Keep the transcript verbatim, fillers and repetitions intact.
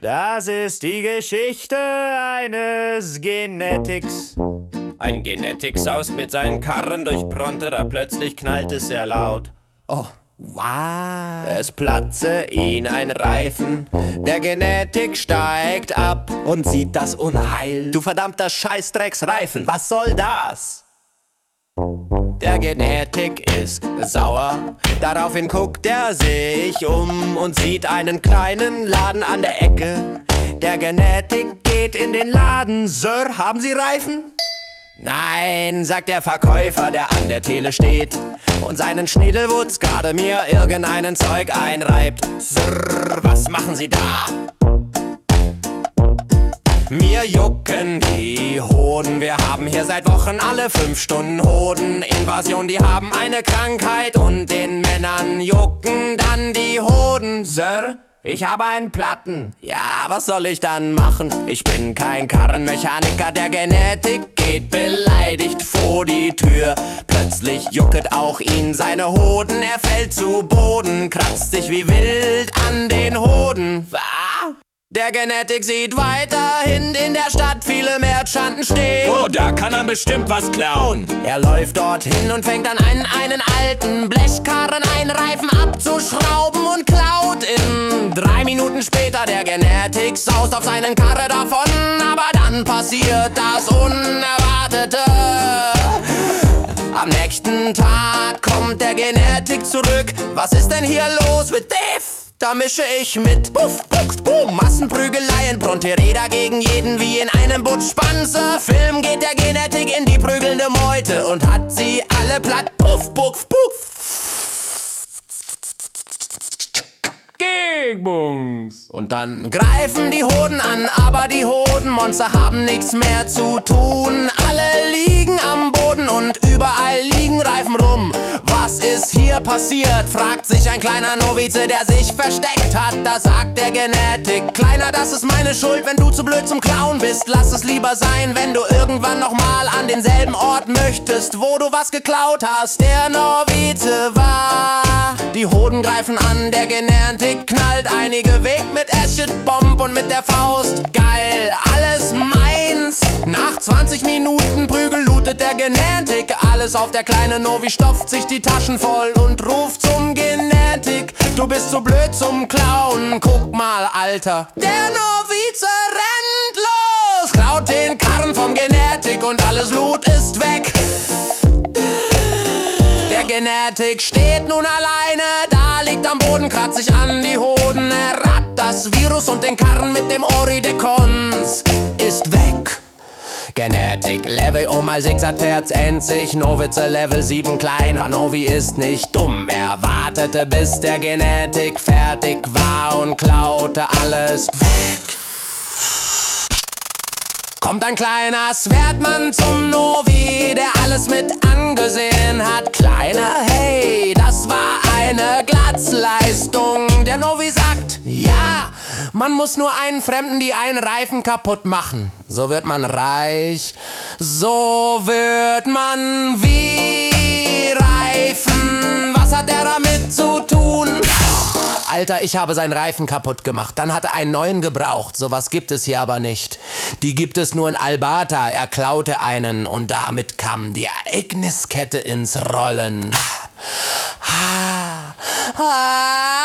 Das ist die Geschichte eines Genetics. Ein Genetik saust mit seinen Karren durch Prontera, plötzlich knallt es sehr laut. Oh, wow. Es platze ihn ein Reifen, der Genetik steigt ab Und sieht das Unheil. Du verdammter Scheißdrecksreifen, was soll das? Der Genetik ist sauer, daraufhin guckt er sich um und sieht einen kleinen Laden an der Ecke. Der Genetik geht in den Laden. Sir, haben Sie Reifen? Nein, sagt der Verkäufer, der an der Thele steht und seinen Schniedelwutz gerade mir irgendeinen Zeug einreibt. Sir, was machen Sie da? Mir jucken die Hoden, wir haben hier seit Wochen alle fünf Stunden Hodeninvasion. Die haben eine Krankheit und den Männern jucken dann die Hoden. Sir, ich habe einen Platten. Ja, was soll ich dann machen? Ich bin kein Karrenmechaniker, der Genetik geht beleidigt vor die Tür. Plötzlich jucket auch ihn seine Hoden, er fällt zu Boden, kratzt sich wie wild an den Hoden. Was? Der Genetik sieht weiterhin in der Stadt viele Märzschanten stehen. Oh, da kann er bestimmt was klauen. Er läuft dorthin und fängt an, einen, einen alten Blechkarren einen Reifen abzuschrauben und klaut ihn. Drei Minuten später der Genetik saust auf seinen Karre davon, aber dann passiert das Unerwartete. Am nächsten Tag kommt der Genetik zurück. Was ist denn hier los mit Dave? Da mische ich mit. Puff, puff, boom, Massenprügeleien, Brontereda gegen jeden wie in einem Butch-Panzer. Film geht der Genetik in die prügelnde Meute und hat sie alle platt. Puff, puff, puff. Gegbungs. Und dann greifen die Hoden an, aber die Hodenmonster haben nichts mehr zu tun. Alle liegen am Boden und überall liegen Reifen rum. Was ist hier passiert, fragt sich ein kleiner Novize, der sich versteckt hat. Da sagt der Genetik: Kleiner, das ist meine Schuld, wenn du zu blöd zum Klauen bist. Lass es lieber sein, wenn du irgendwann nochmal an denselben Ort möchtest, wo du was geklaut hast. Der Novize war. Die Hoden greifen an, der Genetik knallt einige weg mit Acid Bomb und mit der Faust. Geil, alles meins. Nach zwanzig Minuten Prügel lootet der Genetik alles auf. Der kleine Novi stopft sich die Taschen voll und ruft zum Genetik: Du bist so blöd zum Klauen, guck mal, Alter. Der Novize rennt los, klaut den Karren vom Genetik und alles Loot ist weg. Der Genetik steht nun alleine, da liegt am Boden, kratzt sich an die Hoden. Er hat das Virus und den Karren mit dem Oridekons ist weg. Genetik Level um mal sechs hat Herz endlich. Novize Level sieben, kleiner Novi ist nicht dumm. Er wartete bis der Genetik fertig war und klaute alles weg. Kommt ein kleiner Swertmann zum Novi, der alles mit angesehen hat. Kleiner, hey, das war eine Glatzleistung. Der Novi sagt: Ja, man muss nur einen Fremden die einen Reifen kaputt machen. So wird man reich, so wird man wie Reifen. Was hat er damit zu tun? Alter, ich habe seinen Reifen kaputt gemacht. Dann hat er einen neuen gebraucht. Sowas gibt es hier aber nicht. Die gibt es nur in Albata. Er klaute einen und damit kam die Ereigniskette ins Rollen. Ah, ah,